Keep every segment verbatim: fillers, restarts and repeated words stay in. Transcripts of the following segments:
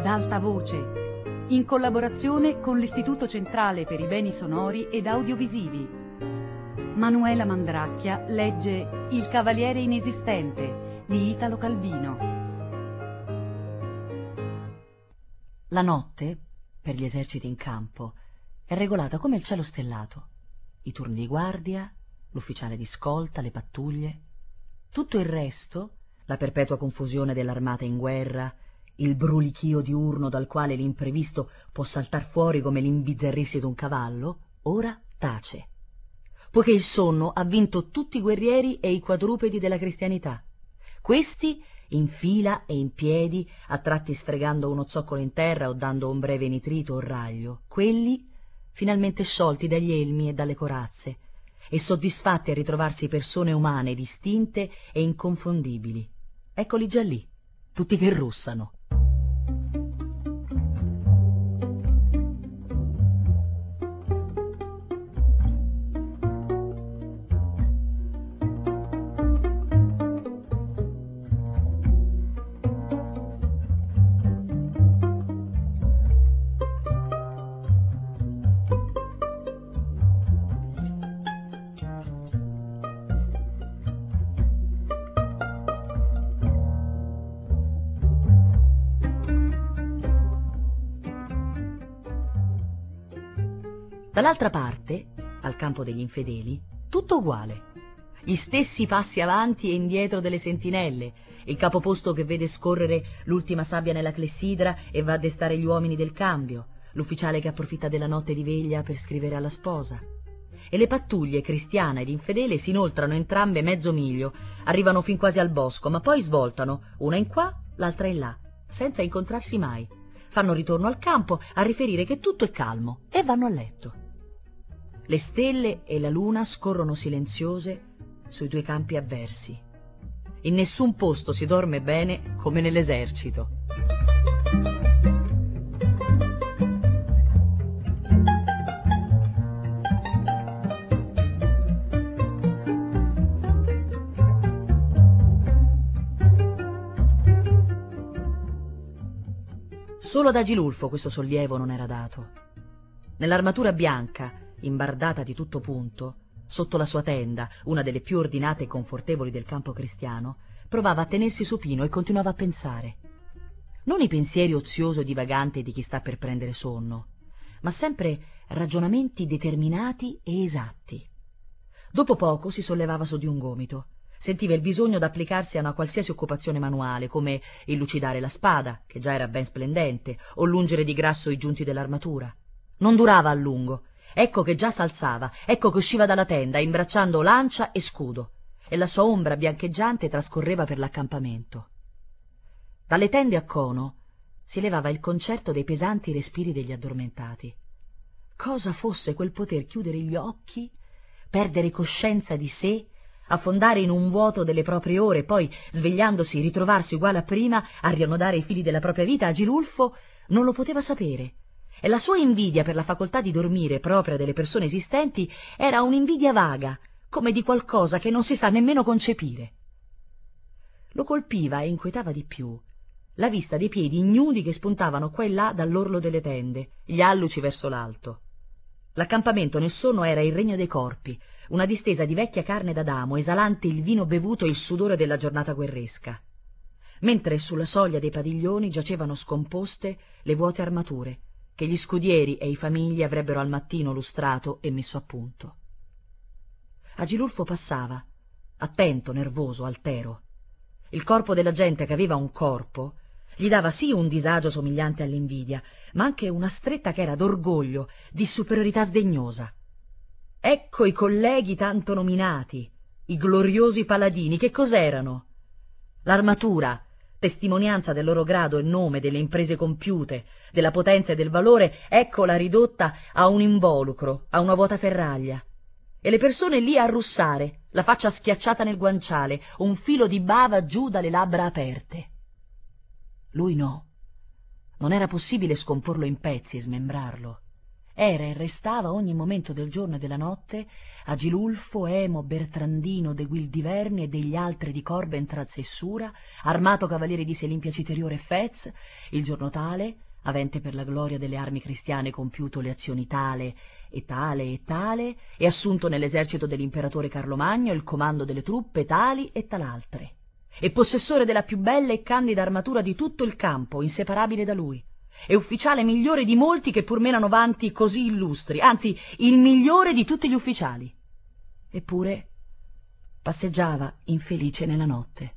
alta voce, in collaborazione con l'Istituto Centrale per i Beni Sonori ed Audiovisivi. Manuela Mandracchia legge Il Cavaliere Inesistente di Italo Calvino. La notte, per gli eserciti in campo, è regolata come il cielo stellato. I turni di guardia, l'ufficiale di scolta, le pattuglie. Tutto il resto, la perpetua confusione dell'armata in guerra, il brulichio diurno dal quale l'imprevisto può saltar fuori come l'imbizzarrirsi d'un cavallo, ora tace, poiché il sonno ha vinto tutti i guerrieri e i quadrupedi della cristianità. Questi in fila e in piedi, a tratti sfregando uno zoccolo in terra o dando un breve nitrito o raglio, quelli finalmente sciolti dagli elmi e dalle corazze e soddisfatti a ritrovarsi persone umane distinte e inconfondibili. Eccoli già lì, tutti che russano. Dall'altra parte, al campo degli infedeli, tutto uguale. Gli stessi passi avanti e indietro delle sentinelle, il capoposto che vede scorrere l'ultima sabbia nella clessidra e va a destare gli uomini del cambio, l'ufficiale che approfitta della notte di veglia per scrivere alla sposa. E le pattuglie cristiana ed infedele si inoltrano entrambe mezzo miglio, arrivano fin quasi al bosco, ma poi svoltano, una in qua, l'altra in là, senza incontrarsi mai. Fanno ritorno al campo a riferire che tutto è calmo e vanno a letto. Le stelle e la luna scorrono silenziose sui due campi avversi. In nessun posto si dorme bene come nell'esercito. Solo ad Agilulfo questo sollievo non era dato. Nell'armatura bianca, imbardata di tutto punto, sotto la sua tenda, una delle più ordinate e confortevoli del campo cristiano, provava a tenersi supino e continuava a pensare. Non i pensieri oziosi o divaganti di chi sta per prendere sonno, ma sempre ragionamenti determinati e esatti. Dopo poco si sollevava su di un gomito, sentiva il bisogno d'applicarsi a una qualsiasi occupazione manuale, come il lucidare la spada, che già era ben splendente, o l'ungere di grasso i giunti dell'armatura. Non durava a lungo. Ecco che già s'alzava, ecco che usciva dalla tenda, imbracciando lancia e scudo, e la sua ombra biancheggiante trascorreva per l'accampamento. Dalle tende a cono si levava il concerto dei pesanti respiri degli addormentati. Cosa fosse quel poter chiudere gli occhi, perdere coscienza di sé, affondare in un vuoto delle proprie ore, poi, svegliandosi, ritrovarsi uguale a prima, a riannodare i fili della propria vita? Agilulfo non lo poteva sapere. E la sua invidia per la facoltà di dormire propria delle persone esistenti era un'invidia vaga, come di qualcosa che non si sa nemmeno concepire. Lo colpiva e inquietava di più la vista dei piedi ignudi che spuntavano qua e là dall'orlo delle tende, gli alluci verso l'alto. L'accampamento nel sonno era il regno dei corpi, una distesa di vecchia carne d'Adamo, esalante il vino bevuto e il sudore della giornata guerresca, mentre sulla soglia dei padiglioni giacevano scomposte le vuote armature, che gli scudieri e i famigli avrebbero al mattino lustrato e messo a punto. Agilulfo passava, attento, nervoso, altero. Il corpo della gente che aveva un corpo gli dava sì un disagio somigliante all'invidia, ma anche una stretta che era d'orgoglio, di superiorità sdegnosa. Ecco i colleghi tanto nominati, i gloriosi paladini, che cos'erano? L'armatura, testimonianza del loro grado e nome, delle imprese compiute, della potenza e del valore, eccola ridotta a un involucro, a una vuota ferraglia. E le persone lì a russare, la faccia schiacciata nel guanciale, un filo di bava giù dalle labbra aperte. Lui no. Non era possibile scomporlo in pezzi e smembrarlo. era e restava ogni momento del giorno e della notte Agilulfo, Emo, Bertrandino, De Guildiverni e degli altri di Corbentraz e Sura, armato cavaliere di Selimpia Citeriore e Fez, il giorno tale, avente per la gloria delle armi cristiane compiuto le azioni tale e tale e tale, e assunto nell'esercito dell'imperatore Carlo Magno il comando delle truppe tali e talaltre, e possessore della più bella e candida armatura di tutto il campo, inseparabile da lui, e ufficiale migliore di molti che pur menano vanti così illustri, anzi il migliore di tutti gli ufficiali. Eppure passeggiava infelice nella notte.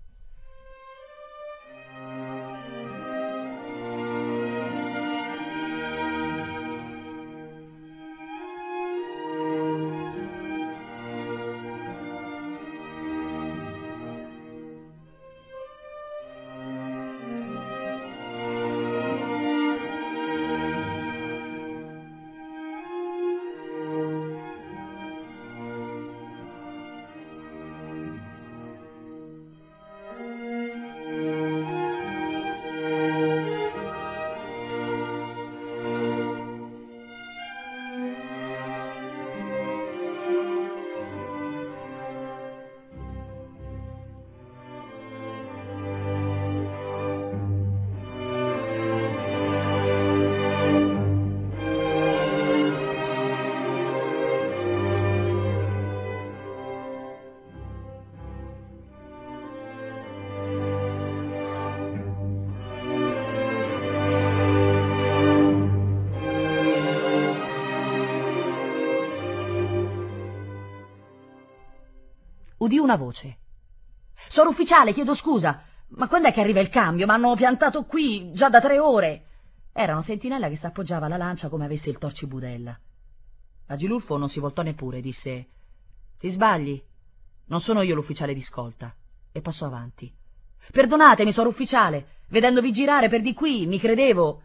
Udì una voce. «Sor ufficiale, chiedo scusa, ma quando è che arriva il cambio? M'hanno piantato qui già da tre ore!» Era una sentinella che s'appoggiava alla lancia come avesse il torcibudella. Agilulfo non si voltò neppure e disse: «Ti sbagli, non sono io l'ufficiale di scolta», e passò avanti. «Perdonatemi, sor ufficiale, vedendovi girare per di qui, mi credevo...»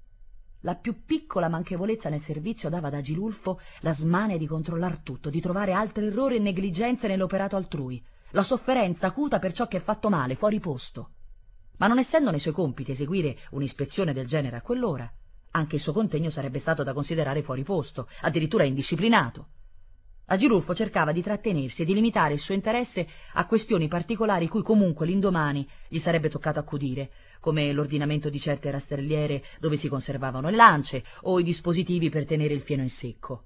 La più piccola manchevolezza nel servizio dava ad Agilulfo la smania di controllar tutto, di trovare altri errori e negligenze nell'operato altrui, la sofferenza acuta per ciò che è fatto male, fuori posto. Ma non essendo nei suoi compiti eseguire un'ispezione del genere a quell'ora, anche il suo contegno sarebbe stato da considerare fuori posto, addirittura indisciplinato. Agilulfo cercava di trattenersi e di limitare il suo interesse a questioni particolari cui comunque l'indomani gli sarebbe toccato accudire, come l'ordinamento di certe rastrelliere dove si conservavano le lance o i dispositivi per tenere il fieno in secco.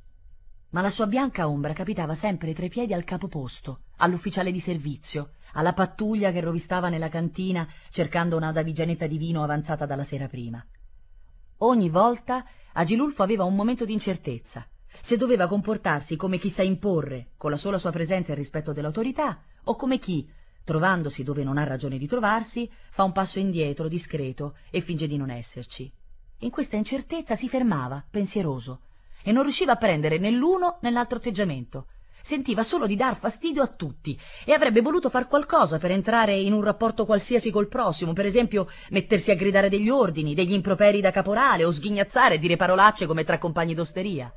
Ma la sua bianca ombra capitava sempre tra i piedi al capoposto, all'ufficiale di servizio, alla pattuglia che rovistava nella cantina cercando una davigianetta di vino avanzata dalla sera prima. Ogni volta Agilulfo aveva un momento di incertezza, se doveva comportarsi come chi sa imporre, con la sola sua presenza e il rispetto dell'autorità, o come chi, trovandosi dove non ha ragione di trovarsi, fa un passo indietro, discreto, e finge di non esserci. In questa incertezza si fermava, pensieroso, e non riusciva a prendere né l'uno né l'altro atteggiamento. Sentiva solo di dar fastidio a tutti e avrebbe voluto far qualcosa per entrare in un rapporto qualsiasi col prossimo, per esempio mettersi a gridare degli ordini, degli improperi da caporale o sghignazzare e dire parolacce come tra compagni d'osteria.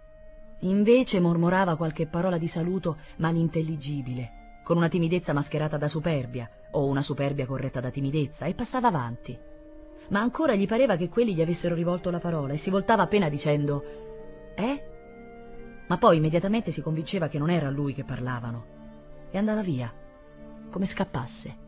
Invece mormorava qualche parola di saluto malintelligibile, con una timidezza mascherata da superbia, o una superbia corretta da timidezza, e passava avanti. Ma ancora gli pareva che quelli gli avessero rivolto la parola e si voltava appena dicendo «Eh?» Ma poi immediatamente si convinceva che non era a lui che parlavano, e andava via, come scappasse.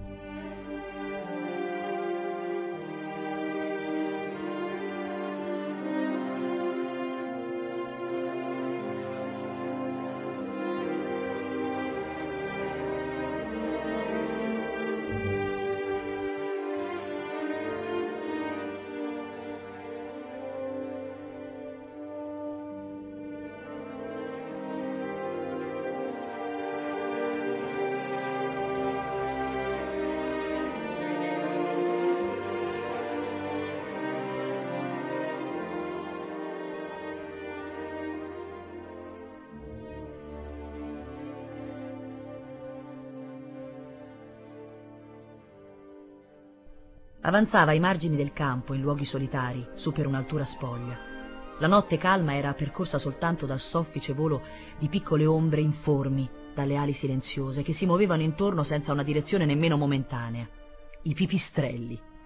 Avanzava ai margini del campo, in luoghi solitari, su per un'altura spoglia. La notte calma era percorsa soltanto dal soffice volo di piccole ombre informi, dalle ali silenziose, che si muovevano intorno senza una direzione nemmeno momentanea. I pipistrelli.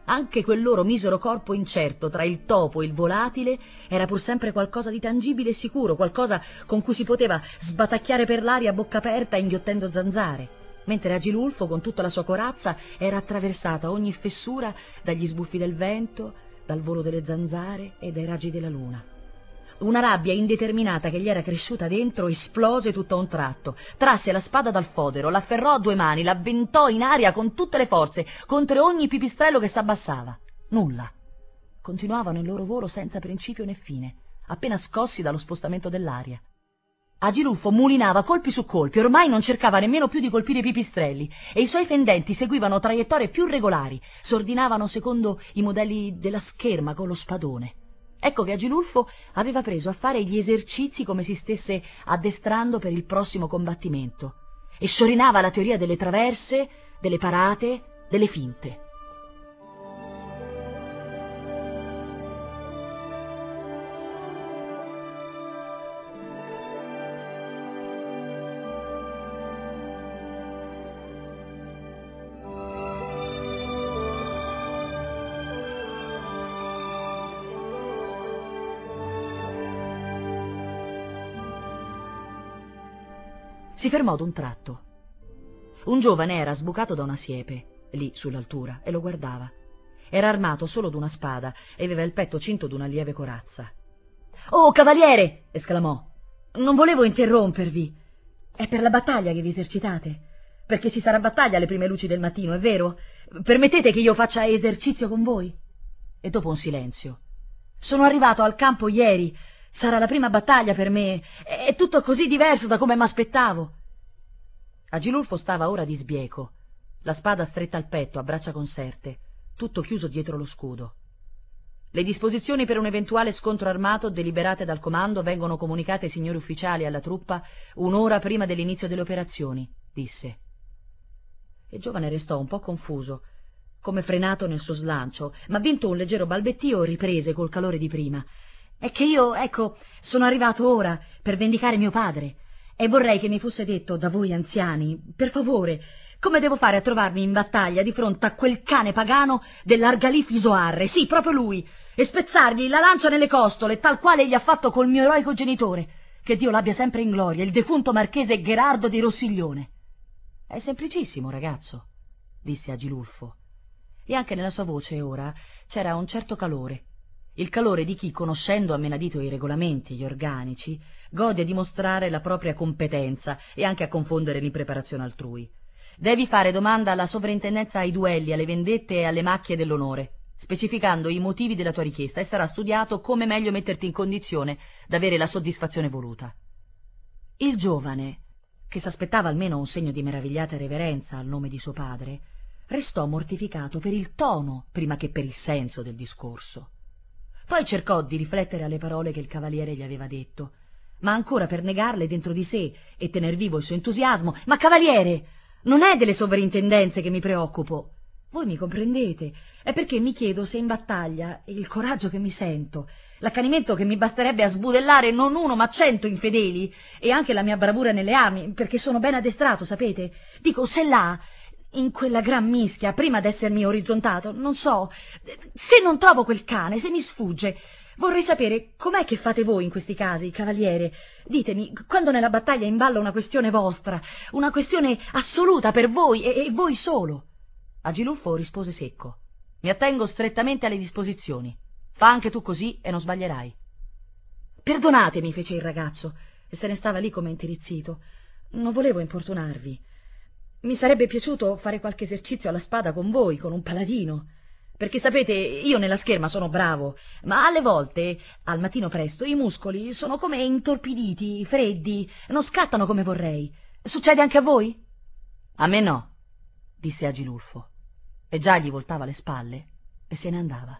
Anche quel loro misero corpo incerto tra il topo e il volatile era pur sempre qualcosa di tangibile e sicuro, qualcosa con cui si poteva sbatacchiare per l'aria a bocca aperta inghiottendo zanzare, mentre Agilulfo con tutta la sua corazza era attraversata ogni fessura dagli sbuffi del vento, dal volo delle zanzare e dai raggi della luna. Una rabbia indeterminata che gli era cresciuta dentro esplose tutto a un tratto. Trasse la spada dal fodero, l'afferrò a due mani, l'avventò in aria con tutte le forze contro ogni pipistrello che s'abbassava. Nulla. Continuavano il loro volo senza principio né fine, appena scossi dallo spostamento dell'aria. Agilulfo mulinava colpi su colpi, ormai non cercava nemmeno più di colpire i pipistrelli, e i suoi fendenti seguivano traiettorie più regolari, s'ordinavano secondo i modelli della scherma con lo spadone. Ecco che Agilulfo aveva preso a fare gli esercizi come si stesse addestrando per il prossimo combattimento, e sciorinava la teoria delle traverse, delle parate, delle finte. Si fermò ad un tratto. Un giovane era sbucato da una siepe, lì sull'altura, e lo guardava. Era armato solo d'una spada e aveva il petto cinto d'una lieve corazza. «Oh, cavaliere!» esclamò. «Non volevo interrompervi. È per la battaglia che vi esercitate? Perché ci sarà battaglia alle prime luci del mattino, è vero? Permettete che io faccia esercizio con voi?» E dopo un silenzio. «Sono arrivato al campo ieri. Sarà la prima battaglia per me. È tutto così diverso da come m'aspettavo». Agilulfo stava ora di sbieco, la spada stretta al petto, a braccia conserte, tutto chiuso dietro lo scudo. «Le disposizioni per un eventuale scontro armato deliberate dal comando vengono comunicate ai signori ufficiali e alla truppa un'ora prima dell'inizio delle operazioni», disse. Il giovane restò un po' confuso, come frenato nel suo slancio, ma vinto un leggero balbettio riprese col calore di prima. «È che io, ecco, sono arrivato ora per vendicare mio padre. E vorrei che mi fosse detto da voi anziani, per favore, come devo fare a trovarmi in battaglia di fronte a quel cane pagano dell'Argalif Isoarre, sì, proprio lui, e spezzargli la lancia nelle costole, tal quale egli ha fatto col mio eroico genitore, che Dio l'abbia sempre in gloria, il defunto marchese Gherardo di Rossiglione». «È semplicissimo, ragazzo», disse Agilulfo, e anche nella sua voce ora c'era un certo calore, il calore di chi, conoscendo a menadito i regolamenti e gli organici, gode a dimostrare la propria competenza e anche a confondere l'impreparazione altrui. «Devi fare domanda alla sovrintendenza ai duelli, alle vendette e alle macchie dell'onore, specificando i motivi della tua richiesta, e sarà studiato come meglio metterti in condizione d'avere la soddisfazione voluta». Il giovane, che s'aspettava almeno un segno di meravigliata reverenza al nome di suo padre, restò mortificato per il tono prima che per il senso del discorso. Poi cercò di riflettere alle parole che il cavaliere gli aveva detto, ma ancora per negarle dentro di sé e tener vivo il suo entusiasmo. «Ma cavaliere, non è delle sovrintendenze che mi preoccupo. Voi mi comprendete. È perché mi chiedo se in battaglia il coraggio che mi sento, l'accanimento che mi basterebbe a sbudellare non uno ma cento infedeli, e anche la mia bravura nelle armi, perché sono ben addestrato, sapete, dico, se là, in quella gran mischia, prima d'essermi orizzontato, non so, se non trovo quel cane, se mi sfugge, vorrei sapere com'è che fate voi in questi casi, cavaliere. Ditemi, quando nella battaglia è in ballo una questione vostra, una questione assoluta per voi e, e voi solo». Agilulfo rispose secco: «Mi attengo strettamente alle disposizioni. Fa anche tu così e non sbaglierai». «Perdonatemi», fece il ragazzo, e se ne stava lì come intirizzito. «Non volevo importunarvi. Mi sarebbe piaciuto fare qualche esercizio alla spada con voi, con un paladino, perché sapete, io nella scherma sono bravo, ma alle volte, al mattino presto, i muscoli sono come intorpiditi, freddi, non scattano come vorrei. Succede anche a voi?» «A me no», disse Agilulfo, e già gli voltava le spalle e se ne andava.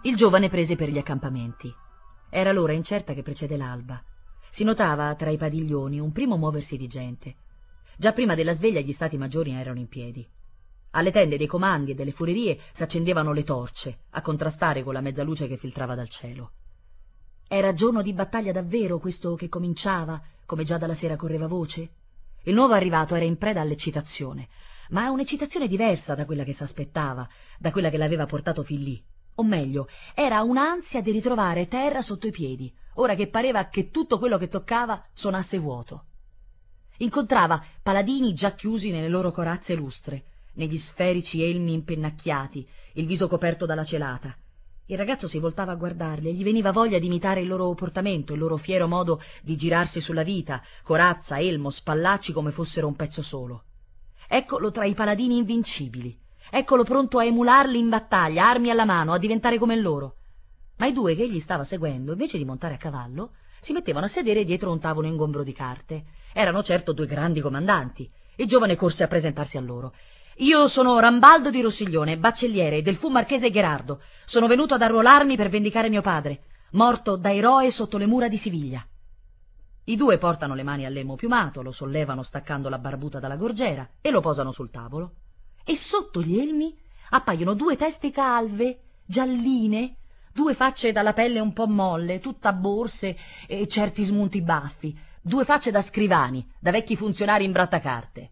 Il giovane prese per gli accampamenti. Era l'ora incerta che precede l'alba. Si notava tra i padiglioni un primo muoversi di gente. Già prima della sveglia gli stati maggiori erano in piedi. Alle tende dei comandi e delle furerie s'accendevano le torce, a contrastare con la mezzaluce che filtrava dal cielo. Era giorno di battaglia davvero questo che cominciava, come già dalla sera correva voce? Il nuovo arrivato era in preda all'eccitazione, ma un'eccitazione diversa da quella che s'aspettava, da quella che l'aveva portato fin lì. O meglio, era un'ansia di ritrovare terra sotto i piedi, ora che pareva che tutto quello che toccava suonasse vuoto. Incontrava paladini già chiusi nelle loro corazze lustre, negli sferici elmi impennacchiati, il viso coperto dalla celata. Il ragazzo si voltava a guardarli e gli veniva voglia di imitare il loro portamento, il loro fiero modo di girarsi sulla vita, corazza, elmo, spallacci come fossero un pezzo solo. Eccolo tra i paladini invincibili, eccolo pronto a emularli in battaglia, armi alla mano, a diventare come loro. Ma i due che egli stava seguendo, invece di montare a cavallo, si mettevano a sedere dietro un tavolo ingombro di carte. Erano certo due grandi comandanti. Il giovane corse a presentarsi a loro. «Io sono Rambaldo di Rossiglione, baccelliere del fu marchese Gherardo. Sono venuto ad arruolarmi per vendicare mio padre, morto da eroe sotto le mura di Siviglia». I due portano le mani all'elmo piumato, lo sollevano staccando la barbuta dalla gorgiera e lo posano sul tavolo. E sotto gli elmi appaiono due teste calve, gialline, due facce dalla pelle un po' molle, tutta borse e certi smunti baffi, due facce da scrivani, da vecchi funzionari in brattacarte.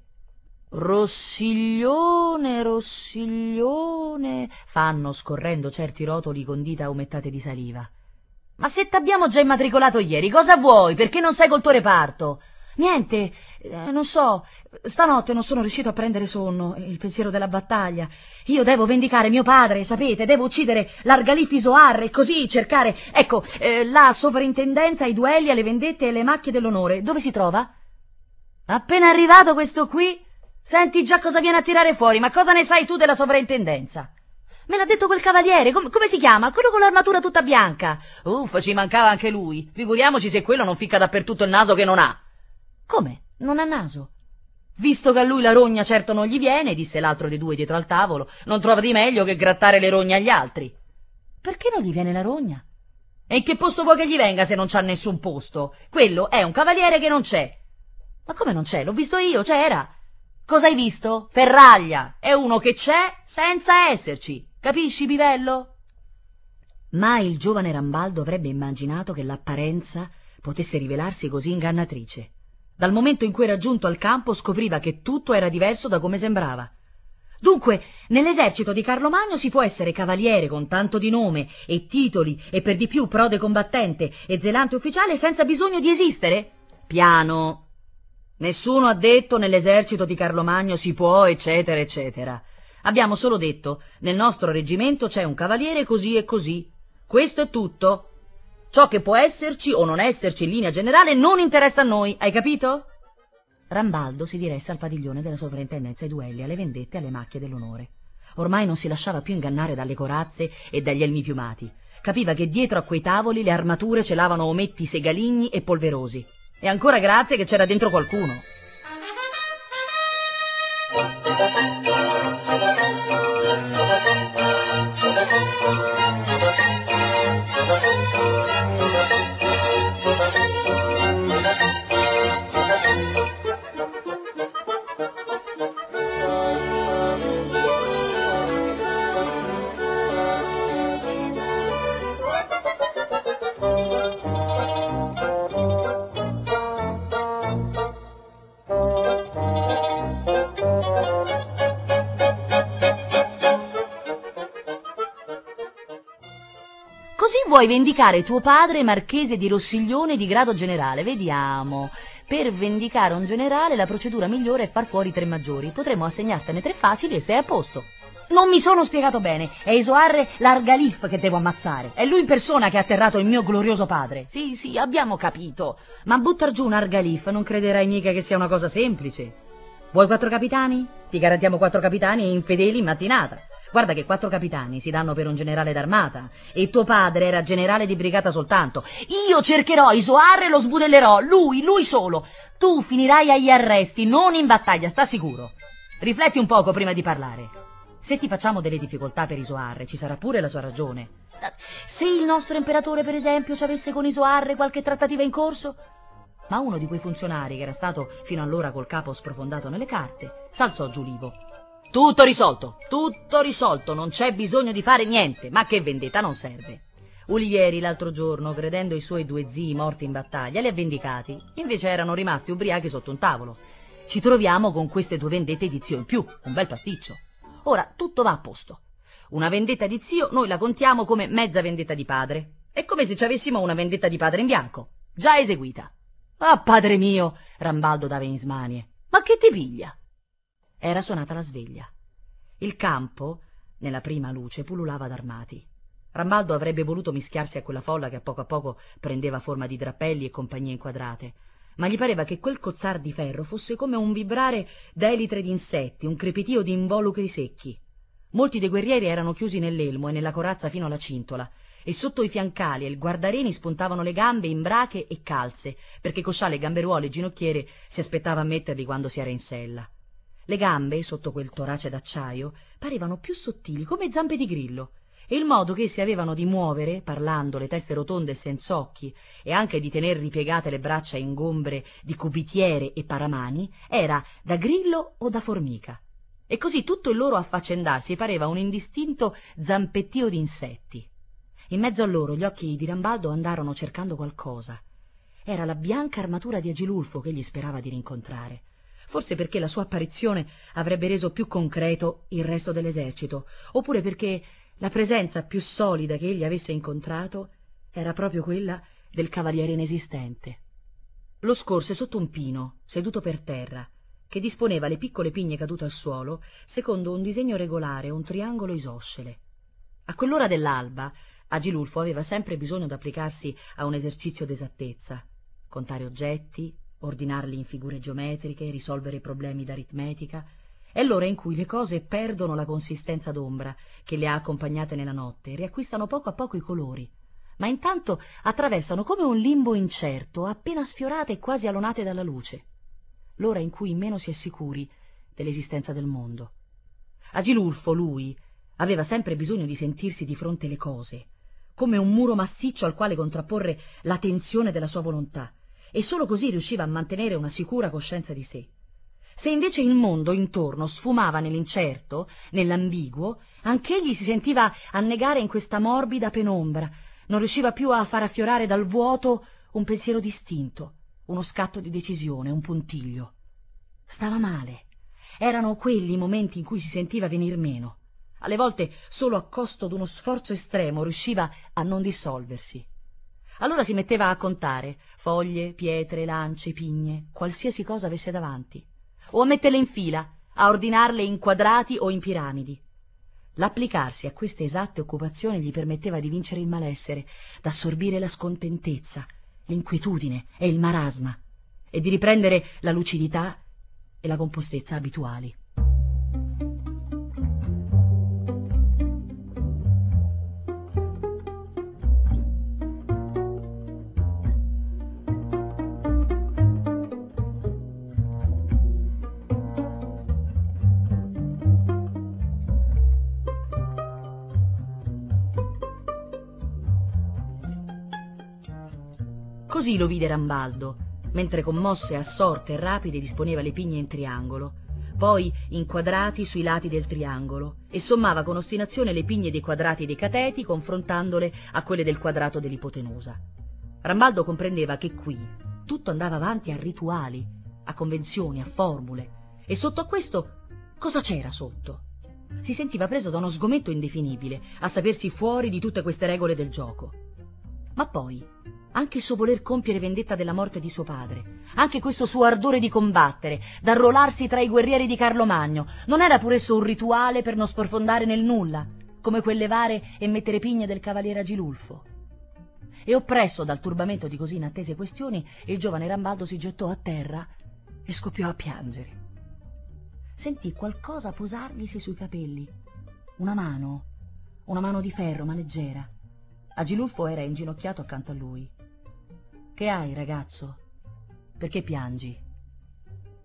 «Rossiglione, Rossiglione», fanno scorrendo certi rotoli con dita umettate di saliva. «Ma se t'abbiamo già immatricolato ieri, cosa vuoi? Perché non sei col tuo reparto?» «Niente, eh, non so, stanotte non sono riuscito a prendere sonno, il pensiero della battaglia. Io devo vendicare mio padre, sapete, devo uccidere l'Argalif Isoar e così cercare, ecco, eh, la sovrintendenza ai duelli, alle vendette e alle macchie dell'onore. Dove si trova?» «Appena arrivato questo qui, senti già cosa viene a tirare fuori, ma cosa ne sai tu della sovrintendenza?» «Me l'ha detto quel cavaliere, Com- come si chiama? Quello con l'armatura tutta bianca». «Uff, ci mancava anche lui, figuriamoci se quello non ficca dappertutto il naso che non ha». «Come? Non ha naso?» «Visto che a lui la rogna certo non gli viene», disse l'altro dei due dietro al tavolo, «non trova di meglio che grattare le rogne agli altri». «Perché non gli viene la rogna?» «E in che posto vuoi che gli venga se non c'ha nessun posto? Quello è un cavaliere che non c'è». «Ma come non c'è? L'ho visto io, c'era». «Cosa hai visto? Ferraglia, è uno che c'è senza esserci, capisci, bivello?» Mai il giovane Rambaldo avrebbe immaginato che l'apparenza potesse rivelarsi così ingannatrice. Dal momento in cui era giunto al campo scopriva che tutto era diverso da come sembrava. Dunque, nell'esercito di Carlo Magno si può essere cavaliere con tanto di nome e titoli e per di più prode combattente e zelante ufficiale senza bisogno di esistere? Piano. Nessuno ha detto nell'esercito di Carlo Magno si può, eccetera, eccetera. Abbiamo solo detto, nel nostro reggimento c'è un cavaliere così e così. Questo è tutto. Ciò che può esserci o non esserci in linea generale non interessa a noi, hai capito? Rambaldo si diresse al padiglione della sovrintendenza ai duelli, alle vendette e alle macchie dell'onore. Ormai non si lasciava più ingannare dalle corazze e dagli elmi piumati. Capiva che dietro a quei tavoli le armature celavano ometti segaligni e polverosi. E ancora grazie che c'era dentro qualcuno. Vuoi vendicare tuo padre, marchese di Rossiglione di grado generale? Vediamo. Per vendicare un generale la procedura migliore è far fuori tre maggiori. Potremmo assegnartene tre facili e sei a posto. Non mi sono spiegato bene. È Isoar l'Argalif che devo ammazzare. È lui in persona che ha atterrato il mio glorioso padre. Sì, sì, abbiamo capito. Ma buttar giù un Argalif non crederai mica che sia una cosa semplice. Vuoi quattro capitani? Ti garantiamo quattro capitani infedeli in mattinata. Guarda che quattro capitani si danno per un generale d'armata e tuo padre era generale di brigata soltanto. Io cercherò Isoar e lo sbudellerò, lui, lui solo. Tu finirai agli arresti, non in battaglia, sta sicuro. Rifletti un poco prima di parlare. Se ti facciamo delle difficoltà per Isoarre, ci sarà pure la sua ragione. Se il nostro imperatore, per esempio, ci avesse con Isoarre qualche trattativa in corso... Ma uno di quei funzionari, che era stato fino allora col capo sprofondato nelle carte, s'alzò giù vivo. Tutto risolto, tutto risolto, non c'è bisogno di fare niente, ma che vendetta non serve. Ulivieri l'altro giorno, credendo i suoi due zii morti in battaglia, li ha vendicati, invece erano rimasti ubriachi sotto un tavolo. Ci troviamo con queste due vendette di zio in più, un bel pasticcio. Ora tutto va a posto. Una vendetta di zio noi la contiamo come mezza vendetta di padre. È come se ci avessimo una vendetta di padre in bianco, già eseguita. Ah, padre mio, Rambaldo dava in smanie. Ma che ti piglia? Era suonata la sveglia. Il campo, nella prima luce, pullulava d'armati. Rambaldo avrebbe voluto mischiarsi a quella folla che a poco a poco prendeva forma di drappelli e compagnie inquadrate, ma gli pareva che quel cozzar di ferro fosse come un vibrare d'elitre di insetti, un crepitio di involucri secchi. Molti dei guerrieri erano chiusi nell'elmo e nella corazza fino alla cintola, e sotto i fiancali e il guardareni spuntavano le gambe in brache e calze, perché Cosciale, Gamberuolo e Ginocchiere si aspettava a metterli quando si era in sella. Le gambe, sotto quel torace d'acciaio, parevano più sottili, come zampe di grillo, e il modo che essi avevano di muovere, parlando, le teste rotonde e senza occhi, e anche di tener ripiegate le braccia ingombre di cubitiere e paramani, era da grillo o da formica. E così tutto il loro affaccendarsi pareva un indistinto zampettio di insetti. In mezzo a loro gli occhi di Rambaldo andarono cercando qualcosa. Era la bianca armatura di Agilulfo che egli sperava di rincontrare, forse perché la sua apparizione avrebbe reso più concreto il resto dell'esercito, oppure perché la presenza più solida che egli avesse incontrato era proprio quella del cavaliere inesistente. Lo scorse sotto un pino, seduto per terra, che disponeva le piccole pigne cadute al suolo secondo un disegno regolare, un triangolo isoscele. A quell'ora dell'alba Agilulfo aveva sempre bisogno d'applicarsi a un esercizio d'esattezza, contare oggetti, ordinarli in figure geometriche, risolvere problemi d'aritmetica. È l'ora in cui le cose perdono la consistenza d'ombra che le ha accompagnate nella notte e riacquistano poco a poco i colori, ma intanto attraversano come un limbo incerto, appena sfiorate e quasi alonate dalla luce. L'ora in cui meno si è sicuri dell'esistenza del mondo. Agilulfo, lui, aveva sempre bisogno di sentirsi di fronte alle cose, come un muro massiccio al quale contrapporre la tensione della sua volontà, e solo così riusciva a mantenere una sicura coscienza di sé. Se invece il mondo intorno sfumava nell'incerto, nell'ambiguo, anch'egli si sentiva annegare in questa morbida penombra, non riusciva più a far affiorare dal vuoto un pensiero distinto, uno scatto di decisione, un puntiglio. Stava male. Erano quelli i momenti in cui si sentiva venir meno. Alle volte solo a costo d'uno sforzo estremo riusciva a non dissolversi. Allora si metteva a contare foglie, pietre, lance, pigne, qualsiasi cosa avesse davanti, o a metterle in fila, a ordinarle in quadrati o in piramidi. L'applicarsi a queste esatte occupazioni gli permetteva di vincere il malessere, d'assorbire la scontentezza, l'inquietudine e il marasma, e di riprendere la lucidità e la compostezza abituali. Così lo vide Rambaldo, mentre con mosse assorte e rapide disponeva le pigne in triangolo, poi in quadrati sui lati del triangolo, e sommava con ostinazione le pigne dei quadrati dei cateti, confrontandole a quelle del quadrato dell'ipotenusa. Rambaldo comprendeva che qui tutto andava avanti a rituali, a convenzioni, a formule, e sotto a questo cosa c'era sotto? Si sentiva preso da uno sgomento indefinibile a sapersi fuori di tutte queste regole del gioco. Ma poi anche il suo voler compiere vendetta della morte di suo padre, anche questo suo ardore di combattere, d'arruolarsi tra i guerrieri di Carlo Magno, non era pur esso un rituale per non sprofondare nel nulla, come quel levare e mettere pigne del cavaliere Agilulfo? E oppresso dal turbamento di così inattese questioni, il giovane Rambaldo si gettò a terra e scoppiò a piangere. Sentì qualcosa posarglisi sui capelli, una mano, una mano di ferro ma leggera. Agilulfo era inginocchiato accanto a lui. «Che hai, ragazzo? Perché piangi?»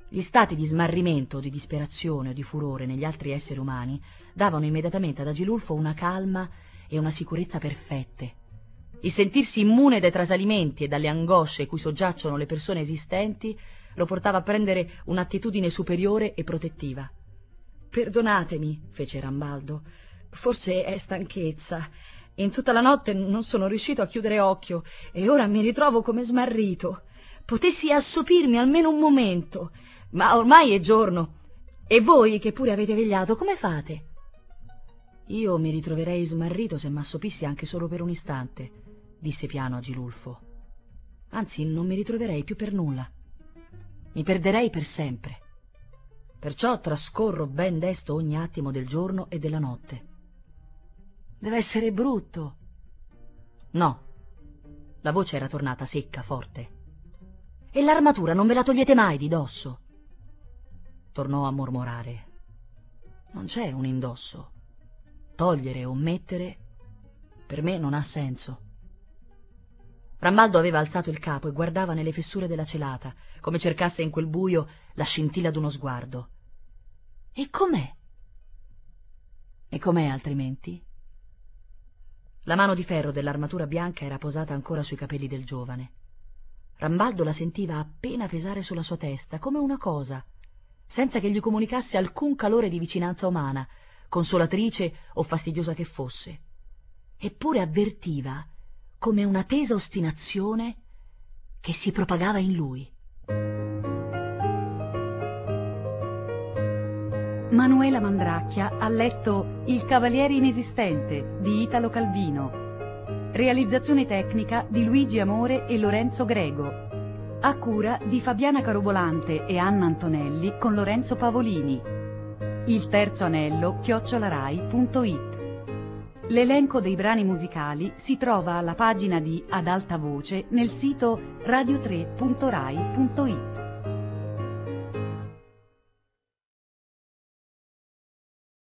Gli stati di smarrimento, di disperazione o di furore negli altri esseri umani davano immediatamente ad Agilulfo una calma e una sicurezza perfette. Il sentirsi immune dai trasalimenti e dalle angosce cui soggiacciono le persone esistenti lo portava a prendere un'attitudine superiore e protettiva. «Perdonatemi», fece Rambaldo, «forse è stanchezza. In tutta la notte non sono riuscito a chiudere occhio e ora mi ritrovo come smarrito. Potessi assopirmi almeno un momento, ma ormai è giorno. E voi, che pure avete vegliato, come fate?» «Io mi ritroverei smarrito se m'assopissi anche solo per un istante», disse piano Agilulfo. «Anzi, non mi ritroverei più per nulla. Mi perderei per sempre. Perciò trascorro ben desto ogni attimo del giorno e della notte». «Deve essere brutto». «No». La voce era tornata secca, forte. «E l'armatura non ve la togliete mai di dosso?» Tornò a mormorare. «Non c'è un indosso. Togliere o mettere per me non ha senso». Rambaldo aveva alzato il capo e guardava nelle fessure della celata, come cercasse in quel buio la scintilla d'uno sguardo. «E com'è?» «E com'è altrimenti?» La mano di ferro dell'armatura bianca era posata ancora sui capelli del giovane. Rambaldo la sentiva appena pesare sulla sua testa, come una cosa, senza che gli comunicasse alcun calore di vicinanza umana, consolatrice o fastidiosa che fosse. Eppure avvertiva come una tesa ostinazione che si propagava in lui. Manuela Mandracchia ha letto Il Cavaliere Inesistente di Italo Calvino. Realizzazione tecnica di Luigi Amore e Lorenzo Grego. A cura di Fabiana Carobolante e Anna Antonelli con Lorenzo Pavolini. Il terzo anello chiocciolarai punto it. L'elenco dei brani musicali si trova alla pagina di Ad Alta Voce nel sito radio tre punto rai punto it.